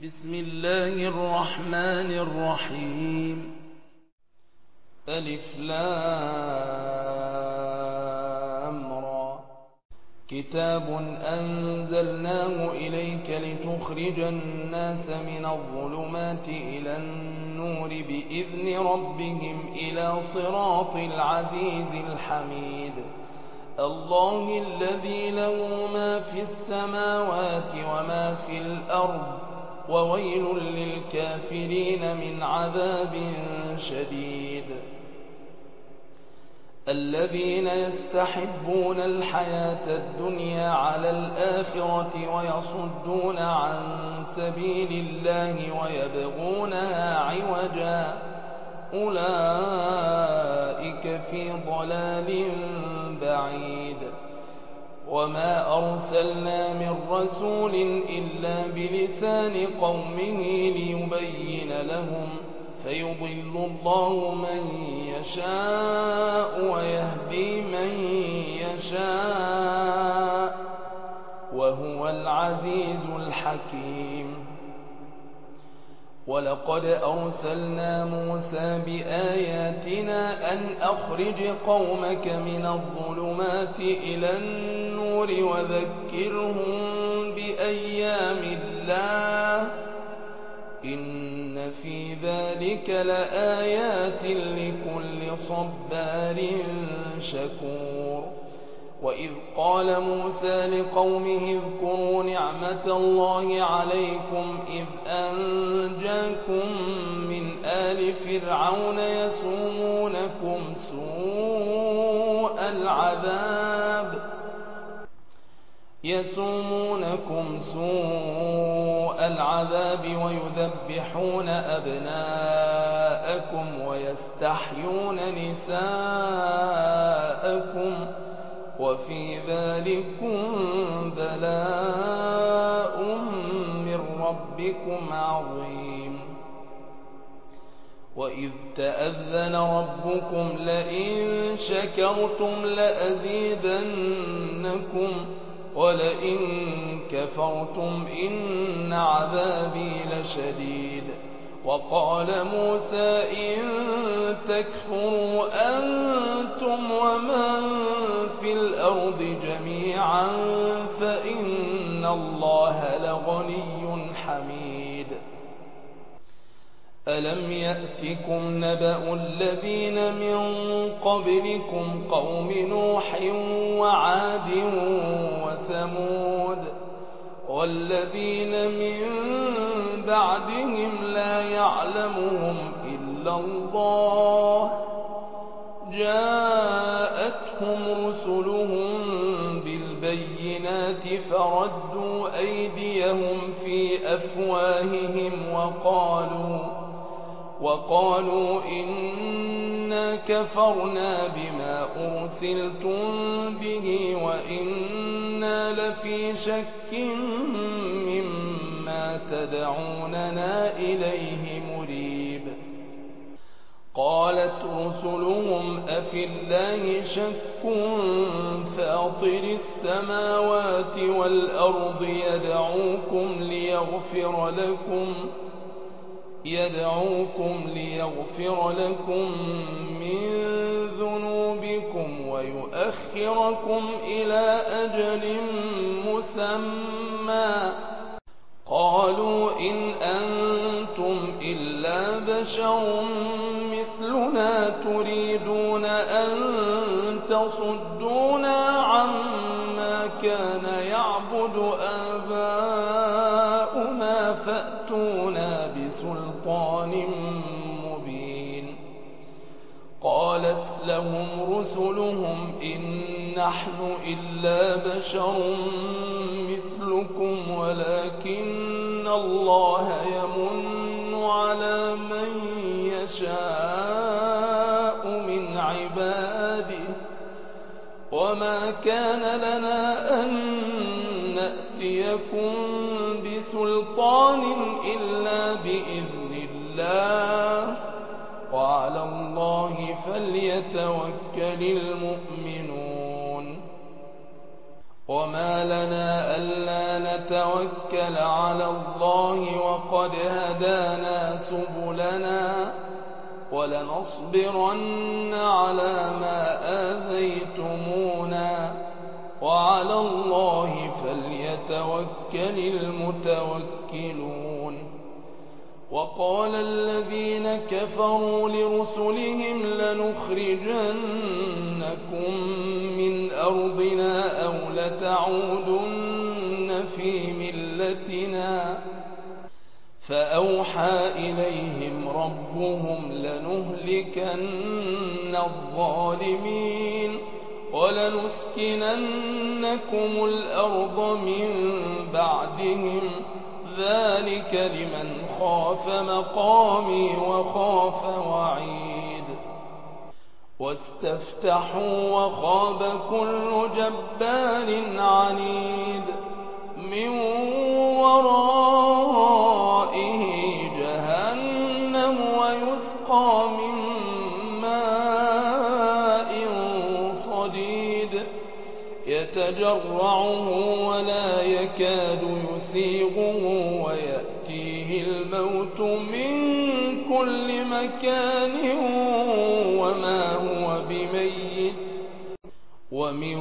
بسم الله الرحمن الرحيم. ألف لام را. كتاب أنزلناه إليك لتخرج الناس من الظلمات إلى النور بإذن ربهم إلى صراط العزيز الحميد. الله الذي له ما في السماوات وما في الأرض وويل للكافرين من عذاب شديد. الذين يستحبون الحياة الدنيا على الآخرة ويصدون عن سبيل الله ويبغونها عوجا أولئك في ضلال بعيد. وما أرسلنا من رسول إلا بلسان قومه ليبين لهم فيضل الله من يشاء ويهدي من يشاء وهو العزيز الحكيم. ولقد أرسلنا موسى بآياتنا أن أخرج قومك من الظلمات إلى النور وذكرهم بأيام الله إن في ذلك لآيات لكل صبار شكور. وإذ قال موسى لقومه اذكروا نعمة الله عليكم إذ أنجاكم من آل فرعون يسومونكم سوء العذاب ويذبحون أبناءكم ويستحيون نساءكم وفي ذلكم بلاء من ربكم عظيم. وإذ تأذن ربكم لئن شكرتم لأزيدنكم ولئن كفرتم إن عذابي لشديد. وقال موسى إن تكفروا أنتم ومن في الأرض جميعا فإن الله لغني حميد. ألم يأتكم نبأ الذين من قبلكم قوم نوح وعاد وثمود والذين من بعدهم لا يعلمهم إلا الله جاءتهم رسلهم بالبينات فردوا أيديهم في أفواههم وقالوا إنا كفرنا بما أرسلتم به وإنا لفي شك مما تدعوننا إليه مريب. قالت رسلهم أفي الله شك فاطر السماوات والأرض يدعوكم ليغفر لكم من ذنوبكم ويؤخركم إلى أجل مسمى قالوا إن أنتم إلا بشر مثلنا تريدون أن تصدونا عما كان يعبد آباؤنا فأتونا بسلطان مبين. قالت لهم رسلهم إن نحن إلا بشر مثلكم ولكن الله يمن على من يشاء من عباده وما كان لنا أن نأتيكم بسلطان إلا بإذن الله وعلى الله فليتوكل المؤمنون. وما لنا ألا نتوكل على الله وقد هدانا سبلنا ولنصبرن على ما آذيتمونا وعلى الله فليتوكل المتوكلون. وقال الذين كفروا لرسلهم لنخرجنكم من أرضنا أو لتعودن في ملتنا فأوحى إليهم ربهم لنهلكن الظالمين ولنسكننكم الأرض من بعدهم ذلك لمن خاف مقامي وخاف وعيد. واستفتحوا وخاب كل جبار عنيد من ورائه جهنم ويسقى من ماء صديد يتجرعه ولا يكاد يسيغه ويأتيه الموت من كل مكان وما هو بميت ومن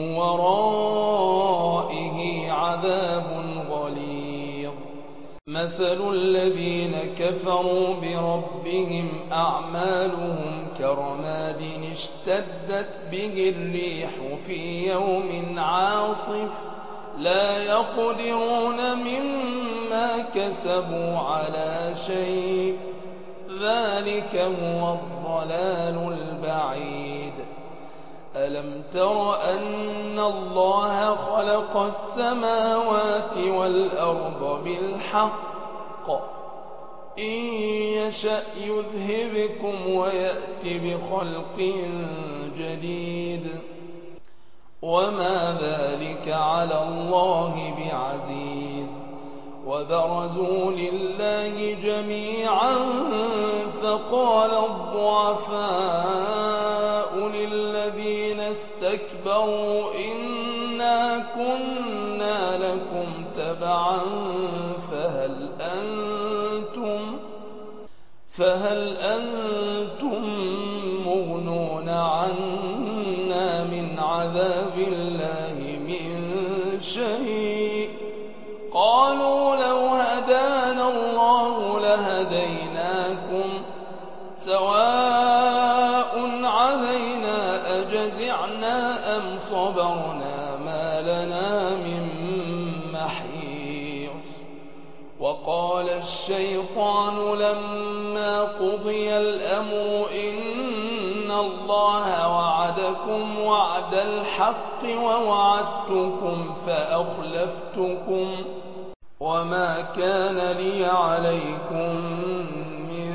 ورائه عذاب غليظ. مثل الذين كفروا بربهم أعمالهم كرماد اشتدت به الريح في يوم عاصف لا يقدرون مما كسبوا على شيء ذلك هو الضلال البعيد. ألم تر أن الله خلق السماوات والأرض بالحق إن يشأ يذهبكم ويأت بخلق جديد وما ذلك على الله بعزيز. وبرزوا لله جميعا فقال الضعفاء للذين استكبروا إنا كنا لكم تبعا فهل أنتم مغنون عنا من عذاب الله من شيء قالوا لو هدانا الله لهديناكم سواء علينا أجزعنا أم صبرنا ما لنا من محيص. وقال الشيطان لما قضي الأمر إن الله وعدكم وعد الحق ووعدتكم فأخلفتكم وما كان لي عليكم من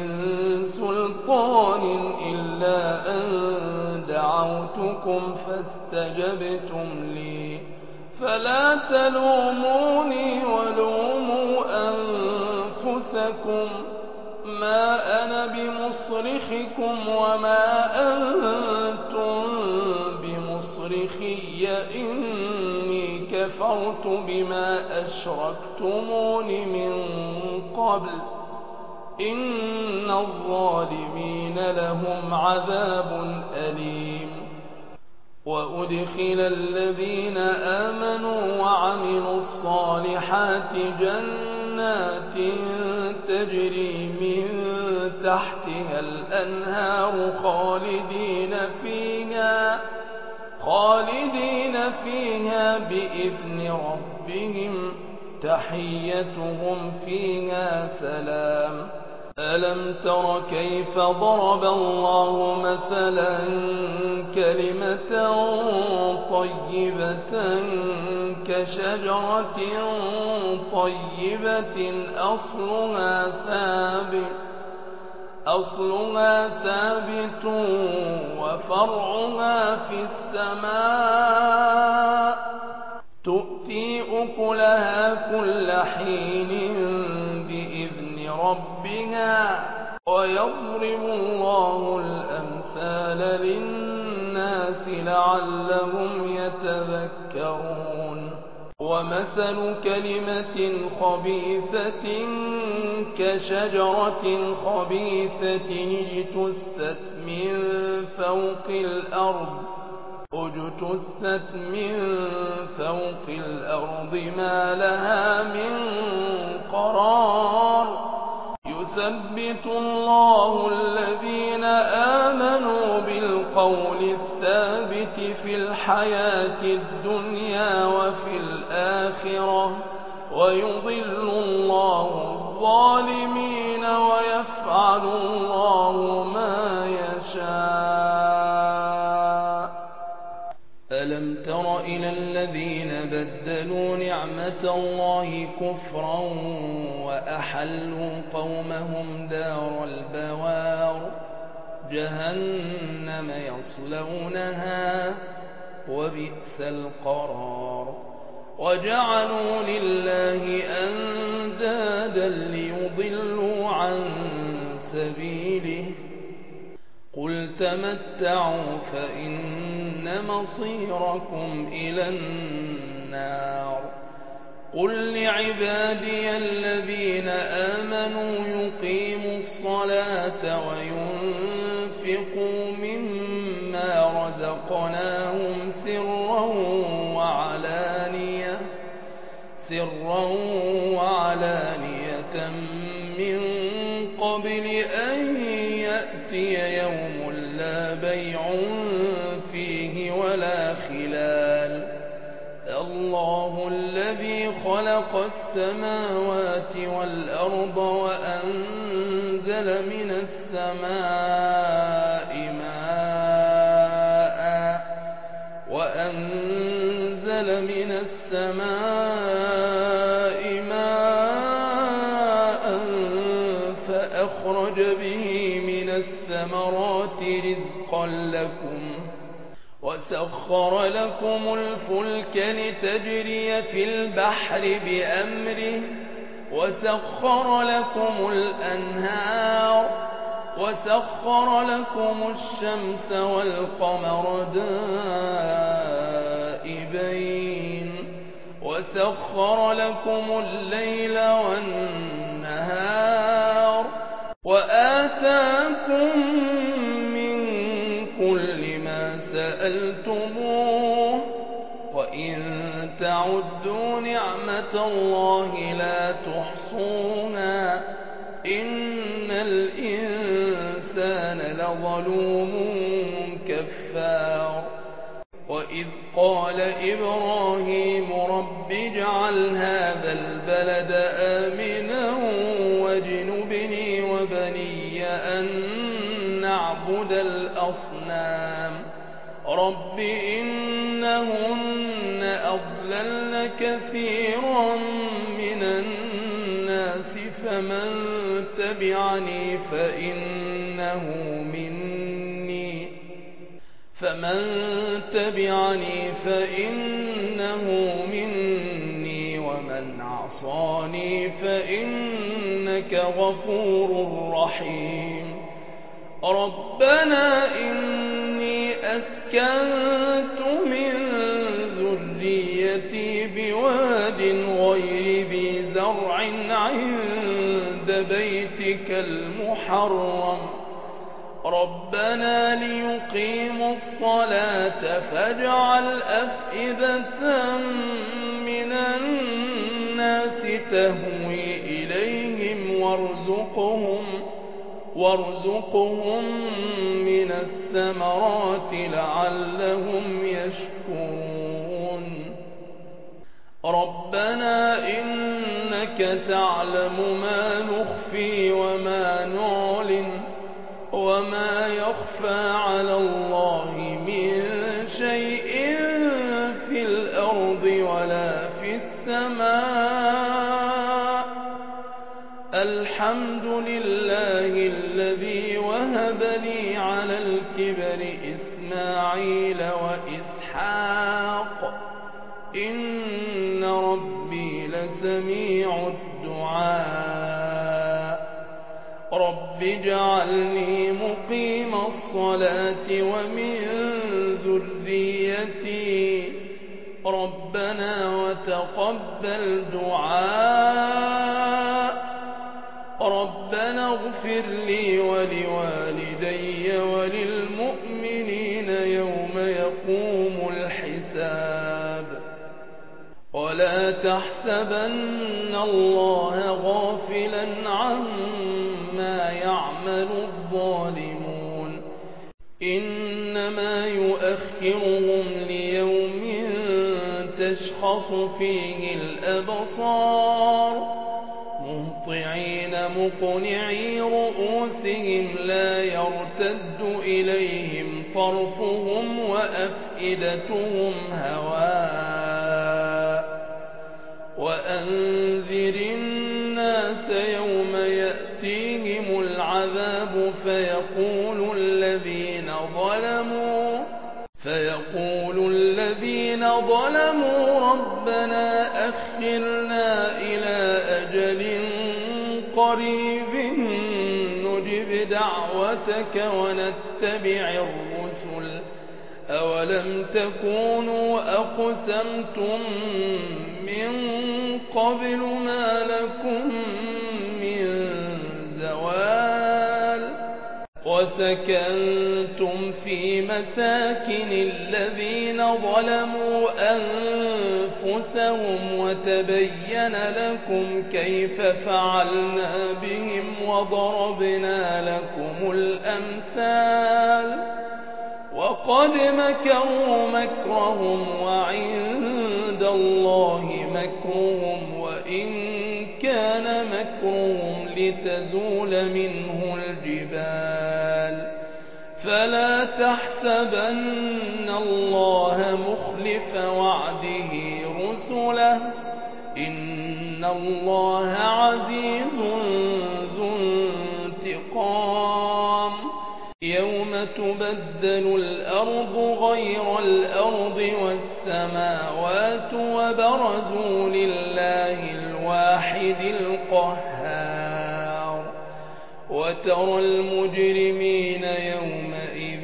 سلطان إلا أن دعوتكم فاستجبتم لي فلا تلوموني ولوموا أنفسكم ما أنا بمصرخكم وما أنتم بمصرخي إني كفرت بما أشركتمون من قبل إن الظالمين لهم عذاب أليم. وأدخل الذين آمنوا وعملوا الصالحات جنات تجري من تحتها الأنهار خالدين فيها بإذن ربهم تحيتهم فيها سلام. ألم تر كيف ضرب الله مثلا كلمة طيبة كشجرة طيبة أصلها ثابت وفرعها في السماء تؤتي أكلها كل حين بإذن ربها ويضرب الله الأمثال للناس لعلهم يتذكرون. ومثل كلمة خبيثة كشجرة خبيثة اجتثت من فوق الأرض ما لها من قرار يثبت الله الذين آمنوا بالقول الثابت في الحياة الدنيا وفي الآخرة ويضل الله الظالمين ويفعل الله ما يشاء. ألم تر إلى الذين بدلوا نعمة الله كفرا وأحلوا قومهم دار البوار جهنم يصلونها وبئس القرار وجعلوا لله أندادا ليضلوا عن سبيله قل تمتعوا فإن مصيركم إلى النار قل لعبادي الذين آمنوا يقيموا الصلاة وينفقوا مما رزقناهم سرا وعلانية من قبل أن يأتي يوم لا بيع فيه ولا خلال الله الذي خلق السماوات والأرض وأنزل من السماء ماء فأخرج به من الثمرات رزقا لكم وسخر لكم الفلك لتجري في البحر بأمره وسخر لكم الأنهار وسخر لكم الشمس والقمر دائبين وسخر لكم الليل والنهار وآتاكم من كل ما سألتموه وإن تعدوا نعمة الله لا تحصوها إن الإنسان لظلوم كفار وإذ قال إبراهيم رب اجعل هذا البلد آمنا واجنبني وبني أن نعبد الأصنام رب إنهن أضللن كثيرا من الناس فمن تبعني فإنه مني ومن عصاني فإنك غفور رحيم ربنا إني أسكنت من ذريتي بواد غير ذي زرع عند بيتك المحرم ربنا ليقيموا الصلاة فاجعل أفئدة من الناس تهوي إليهم وارزقهم من الثمرات لعلهم يشكرون ربنا إنك تعلم ما نخفي وما نعلن وما يخفى على الله من شيء في الأرض ولا في السماء الحمد لله الذي وهب لي على الكبر إسماعيل وإسحاق إن ربي لسميع الدعاء رب اجعلني مقيم الصلاة ومن ذريتي ربنا تقبل دعاء ربنا اغفر لي ولوالدي وللمؤمنين يوم يقوم الحساب ولا تحسبن الله غافلا عما يعمل الظالمون إنما يؤخرهم ليوم تشخص فيه الأبصار مهطعين مقنعي رؤوسهم لا يرتد إليهم طرفهم وأفئدتهم هواء وأنذر الناس يوم يأتيهم العذاب فيقول الذين ظلموا ربنا أخرنا إلى أجل قريب نجب دعوتك ونتبع الرسل أولم تكونوا أقسمتم من قبل ما لكم من زوال وسكنتم في مساكن الذين ظلموا أنفسهم وتبين لكم كيف فعلنا بهم وضربنا لكم الأمثال وقد مكروا مكرهم وعند الله مكرهم وإن كان مكرهم لتزول منه الجبال فلا تحسبن الله مخلف وعده رسله إن الله عزيز ذو انتقام يوم تبدل الأرض غير الأرض والسماوات وبرزوا لله الواحد القهار وترى المجرمين يومئذ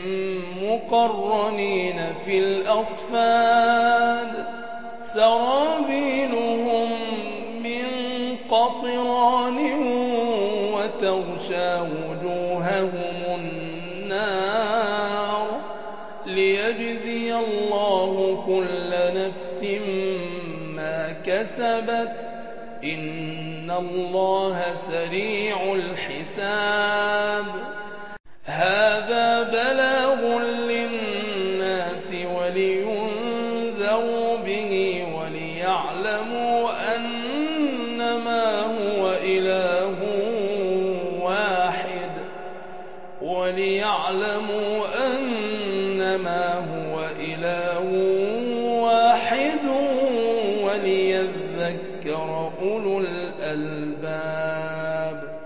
مقرنين في الأصفاد سرابيلهم من قطران وتغشى وجوههم النار ليجزي الله كل نفس ما كسبت إن الله سريع الحساب هذا بلاغ للناس ولينذروا به وليعلموا أنما هو إله واحد وليذكر أولو الألباب